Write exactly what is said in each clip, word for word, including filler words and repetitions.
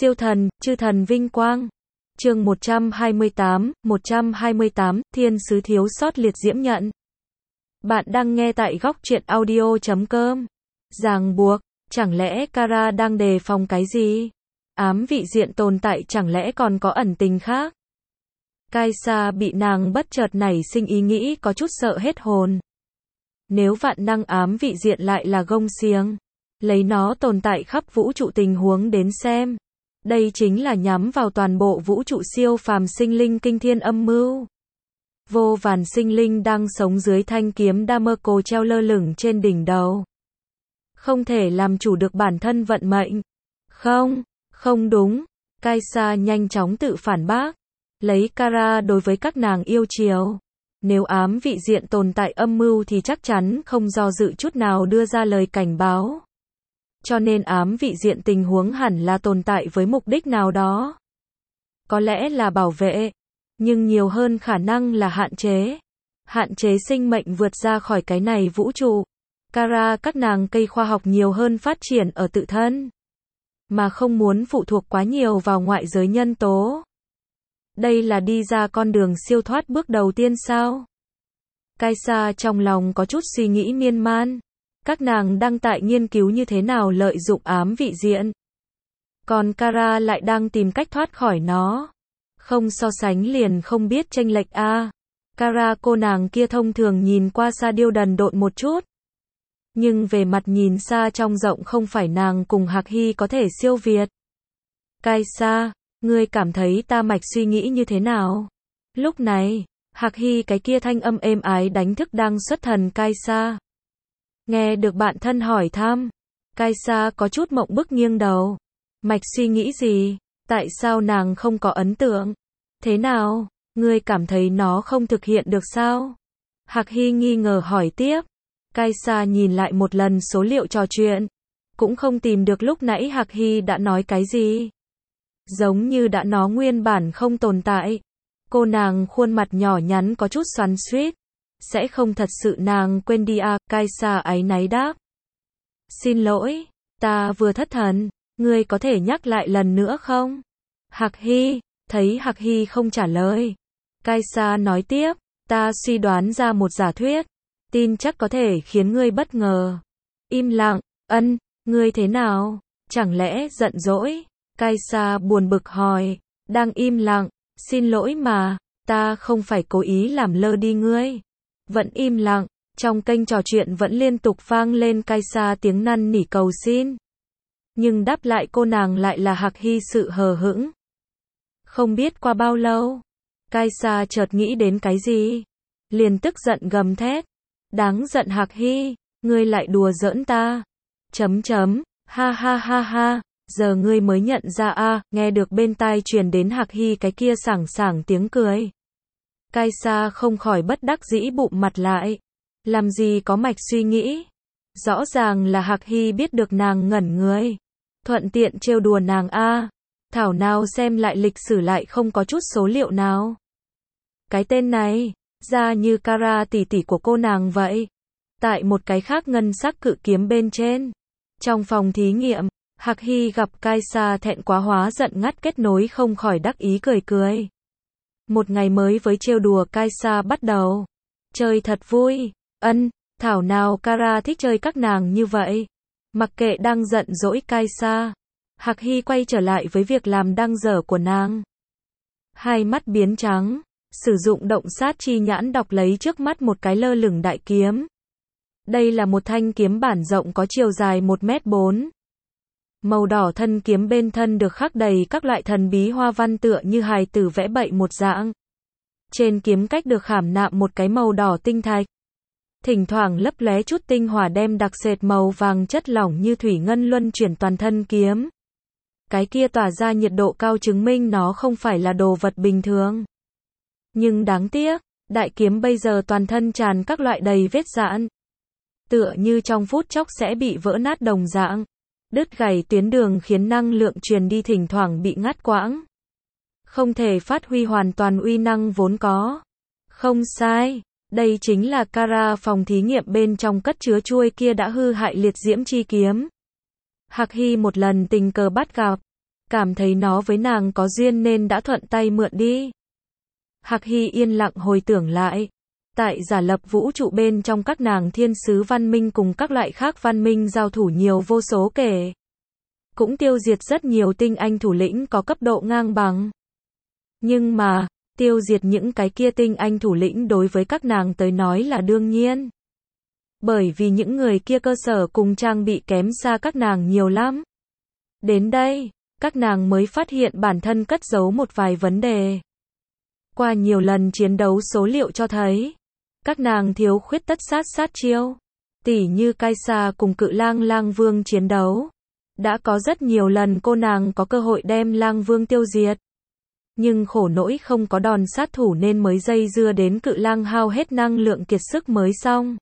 Siêu thần, chư thần vinh quang. Chương một trăm hai mươi tám, một trăm hai mươi tám, thiên sứ thiếu sót liệt diễm nhận. Bạn đang nghe tại góc truyện audio chấm com. Ràng buộc, chẳng lẽ Kara đang đề phòng cái gì? Ám vị diện tồn tại chẳng lẽ còn có ẩn tình khác? Kaisa bị nàng bất chợt nảy sinh ý nghĩ có chút sợ hết hồn. Nếu vạn năng ám vị diện lại là gông xiềng, lấy nó tồn tại khắp vũ trụ tình huống đến xem. Đây chính là nhắm vào toàn bộ vũ trụ siêu phàm sinh linh kinh thiên âm mưu. Vô vàn sinh linh đang sống dưới thanh kiếm Damocle treo lơ lửng trên đỉnh đầu. Không thể làm chủ được bản thân vận mệnh. Không, không đúng. Kaisa nhanh chóng tự phản bác. Lấy Kara đối với các nàng yêu chiều. Nếu ám vị diện tồn tại âm mưu thì chắc chắn không do dự chút nào đưa ra lời cảnh báo. Cho nên ám vị diện tình huống hẳn là tồn tại với mục đích nào đó. Có lẽ là bảo vệ, nhưng nhiều hơn khả năng là hạn chế. Hạn chế sinh mệnh vượt ra khỏi cái này vũ trụ. Kara các nàng cây khoa học nhiều hơn phát triển ở tự thân, mà không muốn phụ thuộc quá nhiều vào ngoại giới nhân tố. Đây là đi ra con đường siêu thoát bước đầu tiên sao? Kaisa trong lòng có chút suy nghĩ miên man. Các nàng đang tại nghiên cứu như thế nào lợi dụng ám vị diện. Còn Kara lại đang tìm cách thoát khỏi nó. Không so sánh liền không biết chênh lệch a. À. Kara cô nàng kia thông thường nhìn qua xa điêu đần độn một chút. Nhưng về mặt nhìn xa trong rộng không phải nàng cùng Hạc Hy có thể siêu việt. Kaisa, ngươi cảm thấy ta mạch suy nghĩ như thế nào? Lúc này, Hạc Hy cái kia thanh âm êm ái đánh thức đang xuất thần Kaisa. Nghe được bạn thân hỏi thăm, Kaisa có chút mộng bức nghiêng đầu. Mạch suy nghĩ gì? Tại sao nàng không có ấn tượng? Thế nào? Ngươi cảm thấy nó không thực hiện được sao? Hạc Hy nghi ngờ hỏi tiếp. Kaisa nhìn lại một lần số liệu trò chuyện. Cũng không tìm được lúc nãy Hạc Hy đã nói cái gì. Giống như đã nó nguyên bản không tồn tại. Cô nàng khuôn mặt nhỏ nhắn có chút xoắn xuýt. Sẽ không thật sự nàng quên đi à? Kaisa áy náy đáp. Xin lỗi, ta vừa thất thần, ngươi có thể nhắc lại lần nữa không? Hạc Hy, thấy Hạc Hy không trả lời. Kaisa nói tiếp, ta suy đoán ra một giả thuyết, tin chắc có thể khiến ngươi bất ngờ. Im lặng, ân, ngươi thế nào? Chẳng lẽ giận dỗi? Kaisa buồn bực hỏi, đang im lặng, xin lỗi mà, ta không phải cố ý làm lơ đi ngươi. Vẫn im lặng, trong kênh trò chuyện vẫn liên tục vang lên Kaisa tiếng năn nỉ cầu xin. Nhưng đáp lại cô nàng lại là Hạc Hy sự hờ hững. Không biết qua bao lâu, Kaisa chợt nghĩ đến cái gì, liền tức giận gầm thét. Đáng giận Hạc Hy, ngươi lại đùa giỡn ta. Chấm chấm, ha ha ha ha, giờ ngươi mới nhận ra a. À, nghe được bên tai truyền đến Hạc Hy cái kia sảng sảng tiếng cười. Kaisa không khỏi bất đắc dĩ bụm mặt lại. Làm gì có mạch suy nghĩ. Rõ ràng là Hạc Hy biết được nàng ngẩn người. Thuận tiện trêu đùa nàng a. À. Thảo nào xem lại lịch sử lại không có chút số liệu nào. Cái tên này, ra như Kara tỷ tỷ của cô nàng vậy. Tại một cái khác ngân sắc cự kiếm bên trên. Trong phòng thí nghiệm, Hạc Hy gặp Kaisa thẹn quá hóa giận ngắt kết nối không khỏi đắc ý cười cười. Một ngày mới với trêu đùa Kaisa bắt đầu. Chơi thật vui. Ân, thảo nào Kara thích chơi các nàng như vậy. Mặc kệ đang giận dỗi Kaisa, Hạc Hy quay trở lại với việc làm đang dở của nàng. Hai mắt biến trắng, sử dụng động sát chi nhãn đọc lấy trước mắt một cái lơ lửng đại kiếm. Đây là một thanh kiếm bản rộng có chiều dài một mét bốn. Màu đỏ thân kiếm bên thân được khắc đầy các loại thần bí hoa văn tựa như hài tử vẽ bậy một dạng. Trên kiếm cách được khảm nạm một cái màu đỏ tinh thạch. Thỉnh thoảng lấp lóe chút tinh hỏa đem đặc sệt màu vàng chất lỏng như thủy ngân luân chuyển toàn thân kiếm. Cái kia tỏa ra nhiệt độ cao chứng minh nó không phải là đồ vật bình thường. Nhưng đáng tiếc, đại kiếm bây giờ toàn thân tràn các loại đầy vết rạn. Tựa như trong phút chốc sẽ bị vỡ nát đồng dạng. Đứt gãy tuyến đường khiến năng lượng truyền đi thỉnh thoảng bị ngắt quãng. Không thể phát huy hoàn toàn uy năng vốn có. Không sai, đây chính là Kara phòng thí nghiệm bên trong cất chứa chuôi kia đã hư hại liệt diễm chi kiếm. Hạc Hy một lần tình cờ bắt gặp. cảm thấy nó với nàng có duyên nên đã thuận tay mượn đi. Hạc Hy yên lặng hồi tưởng lại. Tại giả lập vũ trụ bên trong các nàng thiên sứ văn minh cùng các loại khác văn minh giao thủ nhiều vô số kể. Cũng tiêu diệt rất nhiều tinh anh thủ lĩnh có cấp độ ngang bằng. Nhưng mà, tiêu diệt những cái kia tinh anh thủ lĩnh đối với các nàng tới nói là đương nhiên. Bởi vì những người kia cơ sở cùng trang bị kém xa các nàng nhiều lắm. Đến đây, các nàng mới phát hiện bản thân cất giấu một vài vấn đề. Qua nhiều lần chiến đấu số liệu cho thấy, các nàng thiếu khuyết tất sát sát chiêu. Tỉ như Kaisa cùng cự lang lang vương chiến đấu. Đã có rất nhiều lần cô nàng có cơ hội đem lang vương tiêu diệt. Nhưng khổ nỗi không có đòn sát thủ nên mới dây dưa đến cự lang hao hết năng lượng kiệt sức mới xong.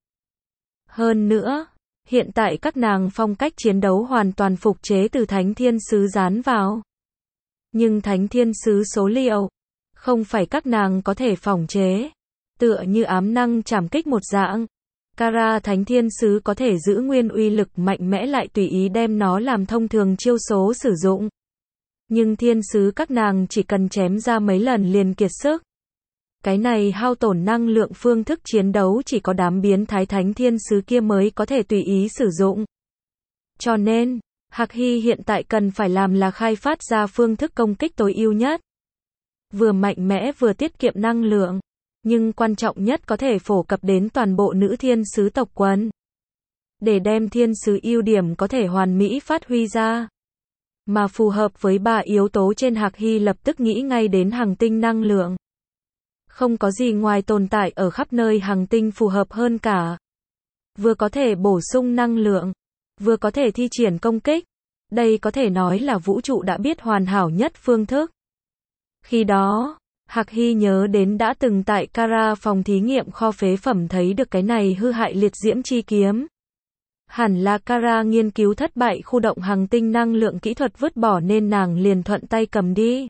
Hơn nữa, hiện tại các nàng phong cách chiến đấu hoàn toàn phục chế từ Thánh Thiên Sứ dán vào. Nhưng Thánh Thiên Sứ số liệu, không phải các nàng có thể phỏng chế. Tựa như ám năng trảm kích một dạng. Kara Thánh Thiên Sứ có thể giữ nguyên uy lực mạnh mẽ lại tùy ý đem nó làm thông thường chiêu số sử dụng. Nhưng thiên sứ các nàng chỉ cần chém ra mấy lần liền kiệt sức. Cái này hao tổn năng lượng phương thức chiến đấu chỉ có đám biến thái thánh thiên sứ kia mới có thể tùy ý sử dụng. Cho nên, Hạc Hy hiện tại cần phải làm là khai phát ra phương thức công kích tối ưu nhất. Vừa mạnh mẽ vừa tiết kiệm năng lượng. Nhưng quan trọng nhất có thể phổ cập đến toàn bộ nữ thiên sứ tộc quần. Để đem thiên sứ ưu điểm có thể hoàn mỹ phát huy ra. Mà phù hợp với ba yếu tố trên, Hạc Hy lập tức nghĩ ngay đến hành tinh năng lượng. Không có gì ngoài tồn tại ở khắp nơi hành tinh phù hợp hơn cả. Vừa có thể bổ sung năng lượng, vừa có thể thi triển công kích. Đây có thể nói là vũ trụ đã biết hoàn hảo nhất phương thức. Khi đó, Hạc Hy nhớ đến đã từng tại Kara phòng thí nghiệm kho phế phẩm thấy được cái này hư hại liệt diễm chi kiếm. Hẳn là Kara nghiên cứu thất bại khu động hành tinh năng lượng kỹ thuật vứt bỏ nên nàng liền thuận tay cầm đi.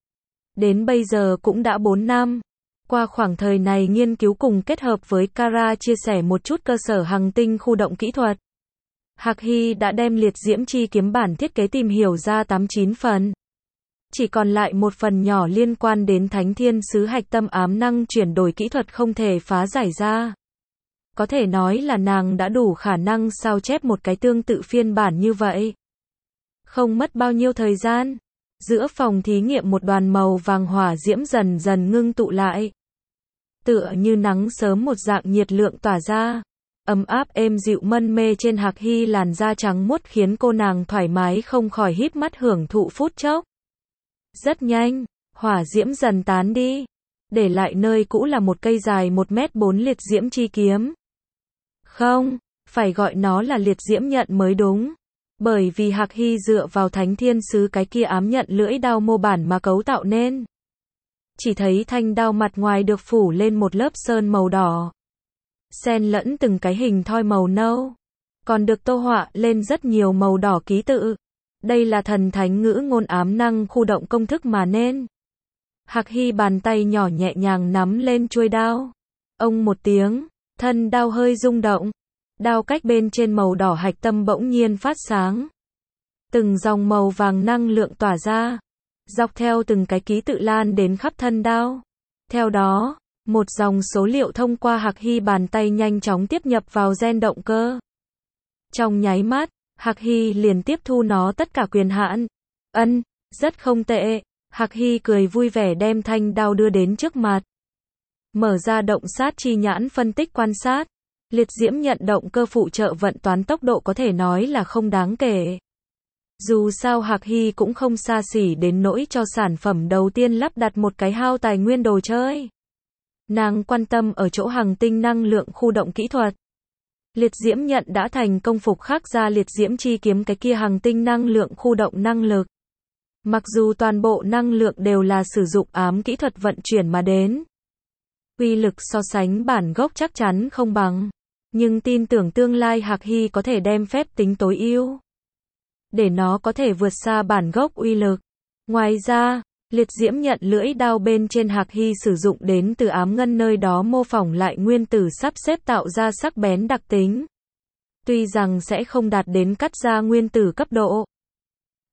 Đến bây giờ cũng đã bốn năm. Qua khoảng thời này nghiên cứu cùng kết hợp với Kara chia sẻ một chút cơ sở hành tinh khu động kỹ thuật. Hạc Hy đã đem liệt diễm chi kiếm bản thiết kế tìm hiểu ra tám chín phần. Chỉ còn lại một phần nhỏ liên quan đến Thánh Thiên Sứ hạch tâm ám năng chuyển đổi kỹ thuật không thể phá giải ra. Có thể nói là nàng đã đủ khả năng sao chép một cái tương tự phiên bản như vậy. Không mất bao nhiêu thời gian, giữa phòng thí nghiệm một đoàn màu vàng hỏa diễm dần dần ngưng tụ lại. Tựa như nắng sớm một dạng nhiệt lượng tỏa ra, ấm áp êm dịu mân mê trên Hạc Hy, làn da trắng muốt khiến cô nàng thoải mái không khỏi híp mắt hưởng thụ phút chốc. Rất nhanh, hỏa diễm dần tán đi, để lại nơi cũ là một cây dài một mét bốn liệt diễm chi kiếm. Không, phải gọi nó là liệt diễm nhận mới đúng. Bởi vì Hạc Hy dựa vào Thánh Thiên Sứ cái kia ám nhận lưỡi đao mô bản mà cấu tạo nên. Chỉ thấy thanh đao mặt ngoài được phủ lên một lớp sơn màu đỏ. Xen lẫn từng cái hình thoi màu nâu. Còn được tô họa lên rất nhiều màu đỏ ký tự. Đây là thần thánh ngữ ngôn ám năng khu động công thức mà nên. Hạc Hy bàn tay nhỏ nhẹ nhàng nắm lên chuôi đao. Ông một tiếng, thân đao hơi rung động. Đao cách bên trên màu đỏ hạch tâm bỗng nhiên phát sáng. Từng dòng màu vàng năng lượng tỏa ra. Dọc theo từng cái ký tự lan đến khắp thân đao. Theo đó, một dòng số liệu thông qua Hạc Hy bàn tay nhanh chóng tiếp nhập vào gen động cơ. Trong nháy mắt, Hạc Hy liền tiếp thu nó tất cả quyền hạn. Ân, rất không tệ. Hạc Hy cười vui vẻ đem thanh đao đưa đến trước mặt. Mở ra động sát chi nhãn phân tích quan sát. Liệt diễm nhận động cơ phụ trợ vận toán tốc độ có thể nói là không đáng kể. Dù sao Hạc Hy cũng không xa xỉ đến nỗi cho sản phẩm đầu tiên lắp đặt một cái hao tài nguyên đồ chơi. Nàng quan tâm ở chỗ hành tinh năng lượng khu động kỹ thuật. Liệt diễm nhận đã thành công phục khắc ra liệt diễm chi kiếm cái kia hành tinh năng lượng khu động năng lực. Mặc dù toàn bộ năng lượng đều là sử dụng ám kỹ thuật vận chuyển mà đến. Uy lực so sánh bản gốc chắc chắn không bằng. Nhưng tin tưởng tương lai Hạc Hy có thể đem phép tính tối ưu. Để nó có thể vượt xa bản gốc uy lực. Ngoài ra, liệt diễm nhận lưỡi đao bên trên Hạc Hy sử dụng đến từ ám ngân nơi đó mô phỏng lại nguyên tử sắp xếp tạo ra sắc bén đặc tính. Tuy rằng sẽ không đạt đến cắt ra nguyên tử cấp độ.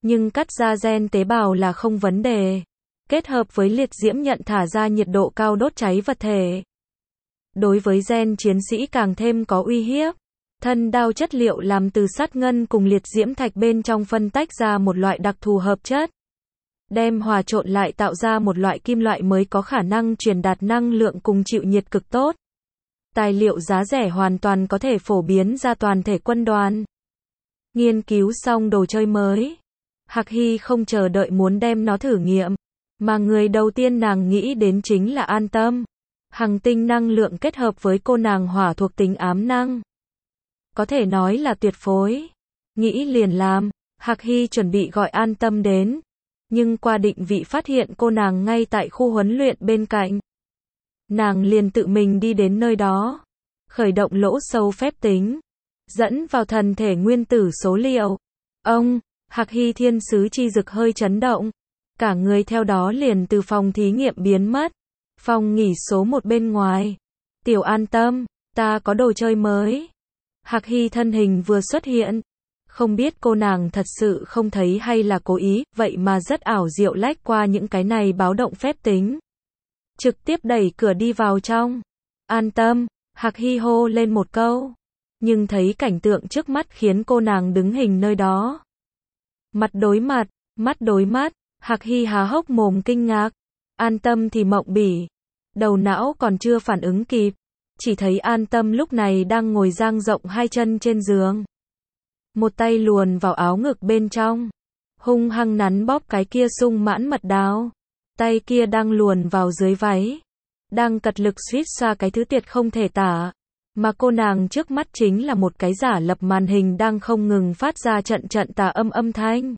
Nhưng cắt ra gen tế bào là không vấn đề. Kết hợp với liệt diễm nhận thả ra nhiệt độ cao đốt cháy vật thể. Đối với gen chiến sĩ càng thêm có uy hiếp. Thân đao chất liệu làm từ sắt ngân cùng liệt diễm thạch bên trong phân tách ra một loại đặc thù hợp chất. Đem hòa trộn lại tạo ra một loại kim loại mới có khả năng truyền đạt năng lượng cùng chịu nhiệt cực tốt. Tài liệu giá rẻ hoàn toàn có thể phổ biến ra toàn thể quân đoàn. Nghiên cứu xong đồ chơi mới. Hạc Hy không chờ đợi muốn đem nó thử nghiệm. Mà người đầu tiên nàng nghĩ đến chính là An Tâm. Hằng tinh năng lượng kết hợp với cô nàng hỏa thuộc tính ám năng. Có thể nói là tuyệt phối. Nghĩ liền làm, Hạc Hy chuẩn bị gọi An Tâm đến. Nhưng qua định vị phát hiện cô nàng ngay tại khu huấn luyện bên cạnh. Nàng liền tự mình đi đến nơi đó. Khởi động lỗ sâu phép tính. Dẫn vào thần thể nguyên tử số liệu. Ông, Hạc Hy thiên sứ chi dực hơi chấn động. Cả người theo đó liền từ phòng thí nghiệm biến mất. Phòng nghỉ số một bên ngoài. Tiểu An Tâm, ta có đồ chơi mới. Hạc Hy thân hình vừa xuất hiện. Không biết cô nàng thật sự không thấy hay là cố ý, vậy mà rất ảo diệu lách qua những cái này báo động phép tính. Trực tiếp đẩy cửa đi vào trong. An Tâm, Hạc Hy hô lên một câu. Nhưng thấy cảnh tượng trước mắt khiến cô nàng đứng hình nơi đó. Mặt đối mặt, mắt đối mắt, Hạc Hy há hốc mồm kinh ngạc. An Tâm thì mộng bỉ. Đầu não còn chưa phản ứng kịp. Chỉ thấy An Tâm lúc này đang ngồi dang rộng hai chân trên giường. Một tay luồn vào áo ngực bên trong. Hung hăng nắn bóp cái kia sung mãn mật đào. Tay kia đang luồn vào dưới váy. Đang cật lực suýt xoa cái thứ tiệt không thể tả. Mà cô nàng trước mắt chính là một cái giả lập màn hình đang không ngừng phát ra trận trận tà âm âm thanh.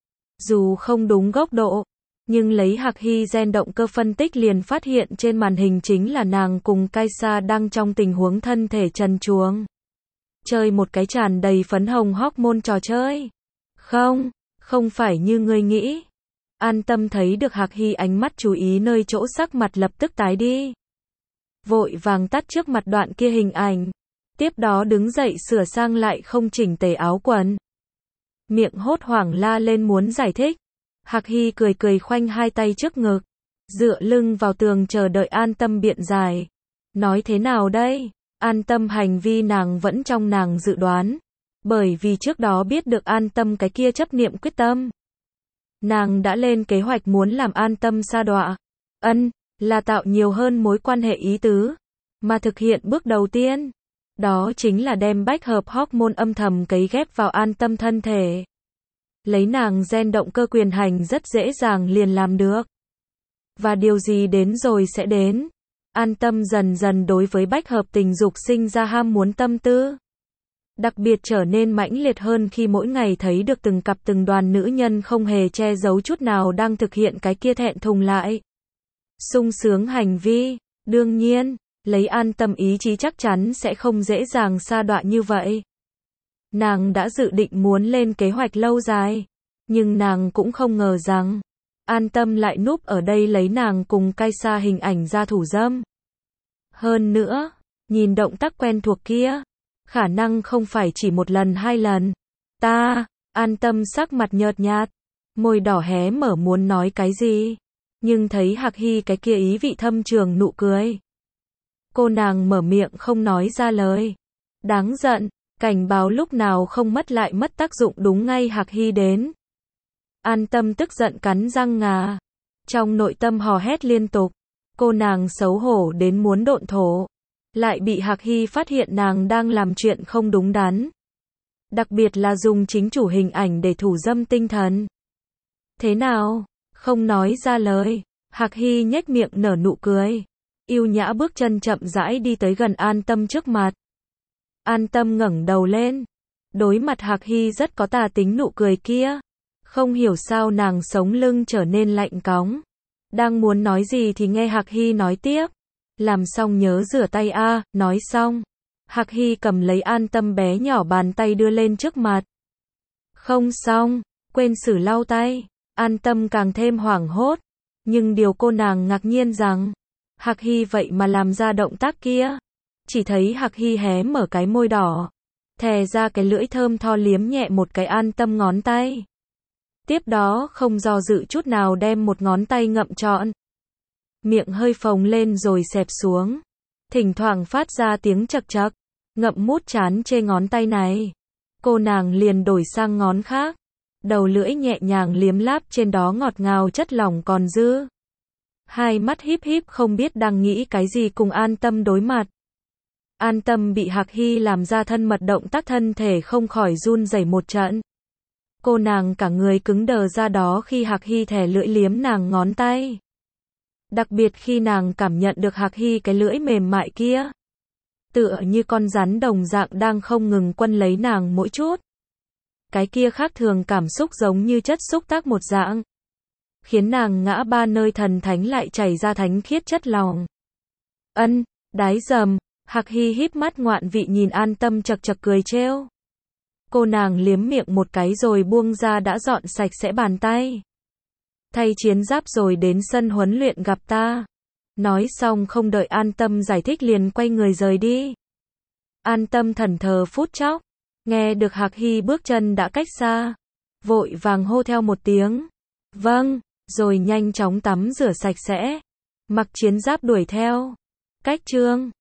Dù không đúng góc độ. Nhưng lấy Hạc Hy gen động cơ phân tích liền phát hiện trên màn hình chính là nàng cùng Kaisa đang trong tình huống thân thể trần truồng. Chơi một cái tràn đầy phấn hồng hormone trò chơi. Không, không phải như ngươi nghĩ. An Tâm thấy được Hạc Hy ánh mắt chú ý nơi chỗ sắc mặt lập tức tái đi. Vội vàng tắt trước mặt đoạn kia hình ảnh. Tiếp đó đứng dậy sửa sang lại không chỉnh tề áo quần. Miệng hốt hoảng la lên muốn giải thích. Hạc Hy cười cười khoanh hai tay trước ngực. Dựa lưng vào tường chờ đợi An Tâm biện giải. Nói thế nào đây? An Tâm hành vi nàng vẫn trong nàng dự đoán. Bởi vì trước đó biết được An Tâm cái kia chấp niệm quyết tâm. Nàng đã lên kế hoạch muốn làm An Tâm sa đọa. Ân, là tạo nhiều hơn mối quan hệ ý tứ. Mà thực hiện bước đầu tiên. Đó chính là đem bách hợp hormone âm thầm cấy ghép vào An Tâm thân thể. Lấy nàng gen động cơ quyền hành rất dễ dàng liền làm được. Và điều gì đến rồi sẽ đến. An Tâm dần dần đối với bách hợp tình dục sinh ra ham muốn tâm tư. Đặc biệt trở nên mãnh liệt hơn khi mỗi ngày thấy được từng cặp từng đoàn nữ nhân không hề che giấu chút nào đang thực hiện cái kia thẹn thùng lại. Sung sướng hành vi, đương nhiên, lấy An Tâm ý chí chắc chắn sẽ không dễ dàng sa đọa như vậy. Nàng đã dự định muốn lên kế hoạch lâu dài, nhưng nàng cũng không ngờ rằng, An Tâm lại núp ở đây lấy nàng cùng Kaisa hình ảnh ra thủ dâm. Hơn nữa, nhìn động tác quen thuộc kia, khả năng không phải chỉ một lần hai lần. Ta, An Tâm sắc mặt nhợt nhạt, môi đỏ hé mở muốn nói cái gì, nhưng thấy Hạc Hy cái kia ý vị thâm trường nụ cười. Cô nàng mở miệng không nói ra lời. Đáng giận, cảnh báo lúc nào không mất lại mất tác dụng đúng ngay Hạc Hy đến. An Tâm tức giận cắn răng ngà. Trong nội tâm hò hét liên tục. Cô nàng xấu hổ đến muốn độn thổ. Lại bị Hạc Hy phát hiện nàng đang làm chuyện không đúng đắn. Đặc biệt là dùng chính chủ hình ảnh để thủ dâm tinh thần. Thế nào? Không nói ra lời. Hạc Hy nhếch miệng nở nụ cười. Yêu nhã bước chân chậm rãi đi tới gần An Tâm trước mặt. An Tâm ngẩng đầu lên. Đối mặt Hạc Hy rất có tà tính nụ cười kia. Không hiểu sao nàng sống lưng trở nên lạnh cóng. Đang muốn nói gì thì nghe Hạc Hy nói tiếp. Làm xong nhớ rửa tay a, à, nói xong. Hạc Hy cầm lấy An Tâm bé nhỏ bàn tay đưa lên trước mặt. Không xong, quên xử lau tay. An Tâm càng thêm hoảng hốt. Nhưng điều cô nàng ngạc nhiên rằng, Hạc Hy vậy mà làm ra động tác kia. Chỉ thấy Hạc Hy hé mở cái môi đỏ. Thè ra cái lưỡi thơm tho liếm nhẹ một cái An Tâm ngón tay. Tiếp đó không do dự chút nào đem một ngón tay ngậm trọn. Miệng hơi phồng lên rồi xẹp xuống. Thỉnh thoảng phát ra tiếng chật chật. Ngậm mút chán chê ngón tay này. Cô nàng liền đổi sang ngón khác. Đầu lưỡi nhẹ nhàng liếm láp trên đó ngọt ngào chất lỏng còn dư. Hai mắt híp híp không biết đang nghĩ cái gì cùng An Tâm đối mặt. An Tâm bị Hạc Hy làm ra thân mật động tác thân thể không khỏi run rẩy một trận. Cô nàng cả người cứng đờ ra đó khi Hạc Hy thè lưỡi liếm nàng ngón tay. Đặc biệt khi nàng cảm nhận được Hạc Hy cái lưỡi mềm mại kia. Tựa như con rắn đồng dạng đang không ngừng quấn lấy nàng mỗi chút. Cái kia khác thường cảm xúc giống như chất xúc tác một dạng. Khiến nàng ngã ba nơi thần thánh lại chảy ra thánh khiết chất lòng. Ân, đái dầm, Hạc Hy híp mắt ngoạn vị nhìn An Tâm chật chật cười trêu. Cô nàng liếm miệng một cái rồi buông ra đã dọn sạch sẽ bàn tay. Thay chiến giáp rồi đến sân huấn luyện gặp ta. Nói xong không đợi An Tâm giải thích liền quay người rời đi. An Tâm thẫn thờ phút chốc. Nghe được Hạc Hy bước chân đã cách xa. Vội vàng hô theo một tiếng. Vâng, rồi nhanh chóng tắm rửa sạch sẽ. Mặc chiến giáp đuổi theo. Cách chương